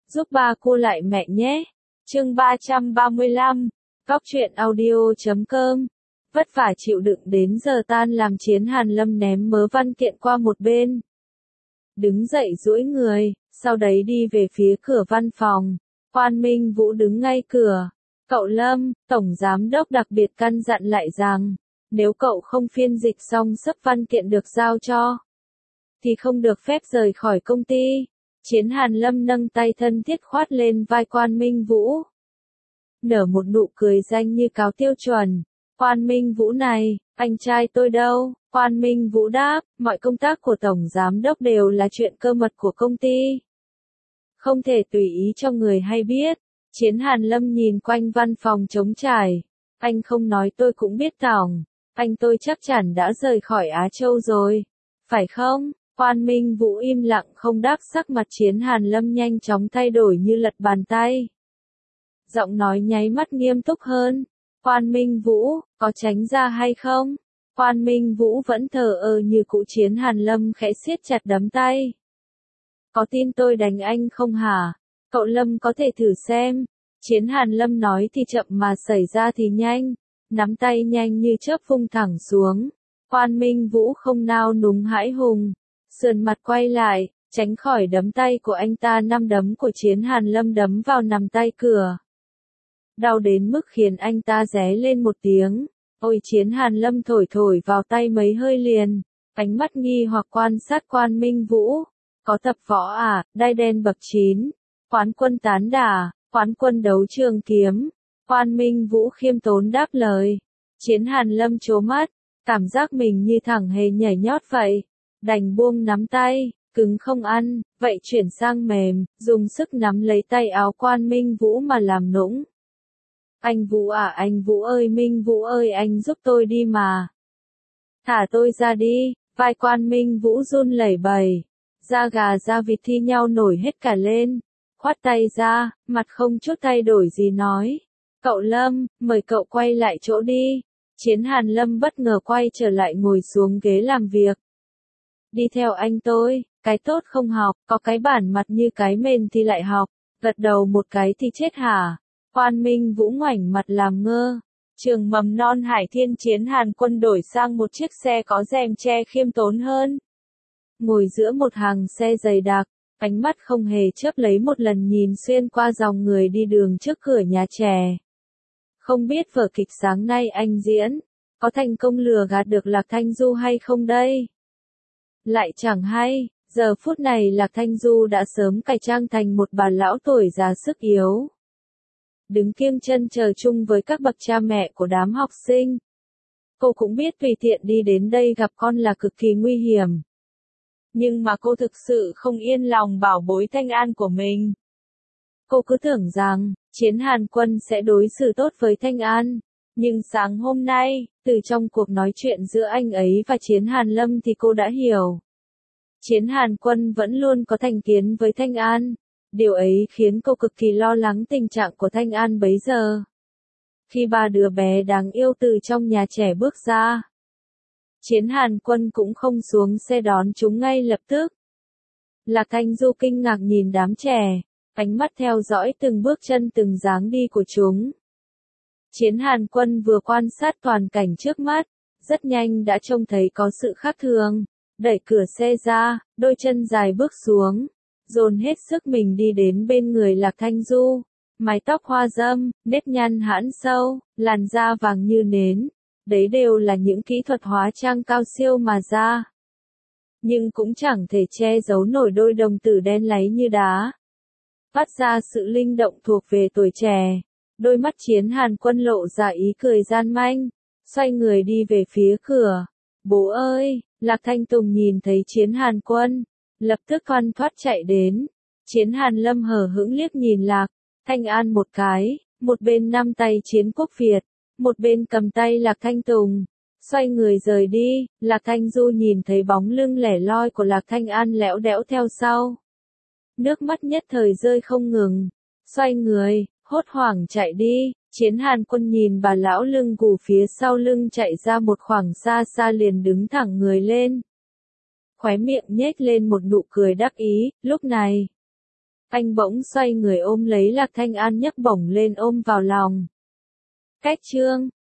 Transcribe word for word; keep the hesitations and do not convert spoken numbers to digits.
giúp ba cô lại mẹ nhé. Chương ba trăm ba mươi lăm, Góc truyện audio chấm com. Vất vả chịu đựng đến giờ tan làm, Chiến Hàn Lâm ném mớ văn kiện qua một bên. Đứng dậy duỗi người, sau đấy đi về phía cửa văn phòng. Quan Minh Vũ đứng ngay cửa. Cậu Lâm, Tổng Giám đốc đặc biệt căn dặn lại rằng, nếu cậu không phiên dịch xong sấp văn kiện được giao cho, thì không được phép rời khỏi công ty. Chiến Hàn Lâm nâng tay thân thiết khoát lên vai Quan Minh Vũ. Nở một nụ cười danh như cáo tiêu chuẩn. Quan Minh Vũ này, anh trai tôi đâu? Quan Minh Vũ đáp, mọi công tác của Tổng Giám đốc đều là chuyện cơ mật của công ty. Không thể tùy ý cho người hay biết. Chiến Hàn Lâm nhìn quanh văn phòng trống trải. Anh không nói tôi cũng biết Tổng. Anh tôi chắc chắn đã rời khỏi Á Châu rồi. Phải không? Quan Minh Vũ im lặng không đáp, sắc mặt Chiến Hàn Lâm nhanh chóng thay đổi như lật bàn tay. Giọng nói nháy mắt nghiêm túc hơn. Quan Minh Vũ, có tránh ra hay không? Quan Minh Vũ vẫn thờ ơ như cũ. Chiến Hàn Lâm khẽ siết chặt đấm tay. Có tin tôi đánh anh không hả? Cậu Lâm có thể thử xem. Chiến Hàn Lâm nói thì chậm mà xảy ra thì nhanh. Nắm tay nhanh như chớp vung thẳng xuống. Quan Minh Vũ không nao núng hãi hùng. Sườn mặt quay lại, tránh khỏi đấm tay của anh ta. Năm đấm của Chiến Hàn Lâm đấm vào nằm tay cửa. Đau đến mức khiến anh ta ré lên một tiếng. Ôi! Chiến Hàn Lâm thổi thổi vào tay mấy hơi liền. Ánh mắt nghi hoặc quan sát Quan Minh Vũ. Có tập võ à? Đai đen bậc chín. Quán quân tán đả, quán quân đấu trường kiếm. Quan Minh Vũ khiêm tốn đáp lời. Chiến Hàn Lâm trố mắt, cảm giác mình như thằng hề nhảy nhót vậy. Đành buông nắm tay, cứng không ăn, vậy chuyển sang mềm, dùng sức nắm lấy tay áo Quan Minh Vũ mà làm nũng. Anh Vũ à, anh Vũ ơi, Minh Vũ ơi, anh giúp tôi đi mà. Thả tôi ra đi. Vai Quan Minh Vũ run lẩy bẩy. Da gà da vịt thi nhau nổi hết cả lên. Khoát tay ra, mặt không chút thay đổi gì nói. Cậu Lâm, mời cậu quay lại chỗ đi. Chiến Hàn Lâm bất ngờ quay trở lại ngồi xuống ghế làm việc. Đi theo anh tôi, cái tốt không học, có cái bản mặt như cái mền thì lại học, gật đầu một cái thì chết hả? Quan Minh Vũ ngoảnh mặt làm ngơ. Trường mầm non Hải Thiên. Chiến Hàn Quân đổi sang một chiếc xe có rèm che khiêm tốn hơn. Ngồi giữa một hàng xe dày đặc, ánh mắt không hề chớp lấy một lần nhìn xuyên qua dòng người đi đường trước cửa nhà trẻ. Không biết vở kịch sáng nay anh diễn, có thành công lừa gạt được Lạc Thanh Du hay không đây? Lại chẳng hay, giờ phút này Lạc Thanh Du đã sớm cải trang thành một bà lão tuổi già sức yếu. Đứng kiêng chân chờ chung với các bậc cha mẹ của đám học sinh. Cô cũng biết tùy tiện đi đến đây gặp con là cực kỳ nguy hiểm. Nhưng mà cô thực sự không yên lòng bảo bối Thanh An của mình. Cô cứ tưởng rằng, Chiến Hàn Quân sẽ đối xử tốt với Thanh An. Nhưng sáng hôm nay, từ trong cuộc nói chuyện giữa anh ấy và Chiến Hàn Lâm thì cô đã hiểu. Chiến Hàn Quân vẫn luôn có thành kiến với Thanh An. Điều ấy khiến cô cực kỳ lo lắng tình trạng của Thanh An bấy giờ. Khi ba đứa bé đáng yêu từ trong nhà trẻ bước ra, Chiến Hàn Quân cũng không xuống xe đón chúng ngay lập tức. Lạc Thanh Du kinh ngạc nhìn đám trẻ, ánh mắt theo dõi từng bước chân từng dáng đi của chúng. Chiến Hàn Quân vừa quan sát toàn cảnh trước mắt, rất nhanh đã trông thấy có sự khác thường, đẩy cửa xe ra, đôi chân dài bước xuống, dồn hết sức mình đi đến bên người Lạc Thanh Du. Mái tóc hoa râm, nếp nhăn hãn sâu, làn da vàng như nến. Đấy đều là những kỹ thuật hóa trang cao siêu mà ra. Nhưng cũng chẳng thể che giấu nổi đôi đồng tử đen láy như đá. Phát ra sự linh động thuộc về tuổi trẻ. Đôi mắt Chiến Hàn Quân lộ ra ý cười gian manh. Xoay người đi về phía cửa. Bố ơi! Lạc Thanh Tùng nhìn thấy Chiến Hàn Quân. Lập tức thoăn thoắt chạy đến. Chiến Hàn Lâm hờ hững liếc nhìn Lạc Thanh An một cái. Một bên nắm tay Chiến Quốc Việt. Một bên cầm tay Lạc Thanh Tùng, xoay người rời đi. Lạc Thanh Du nhìn thấy bóng lưng lẻ loi của Lạc Thanh An lẽo đẽo theo sau. Nước mắt nhất thời rơi không ngừng. Xoay người, hốt hoảng chạy đi. Chiến Hàn Quân nhìn bà lão lưng gù phía sau lưng chạy ra một khoảng xa xa liền đứng thẳng người lên. Khóe miệng nhếch lên một nụ cười đắc ý. Lúc này, Anh bỗng xoay người ôm lấy Lạc Thanh An nhấc bổng lên ôm vào lòng. Cách chương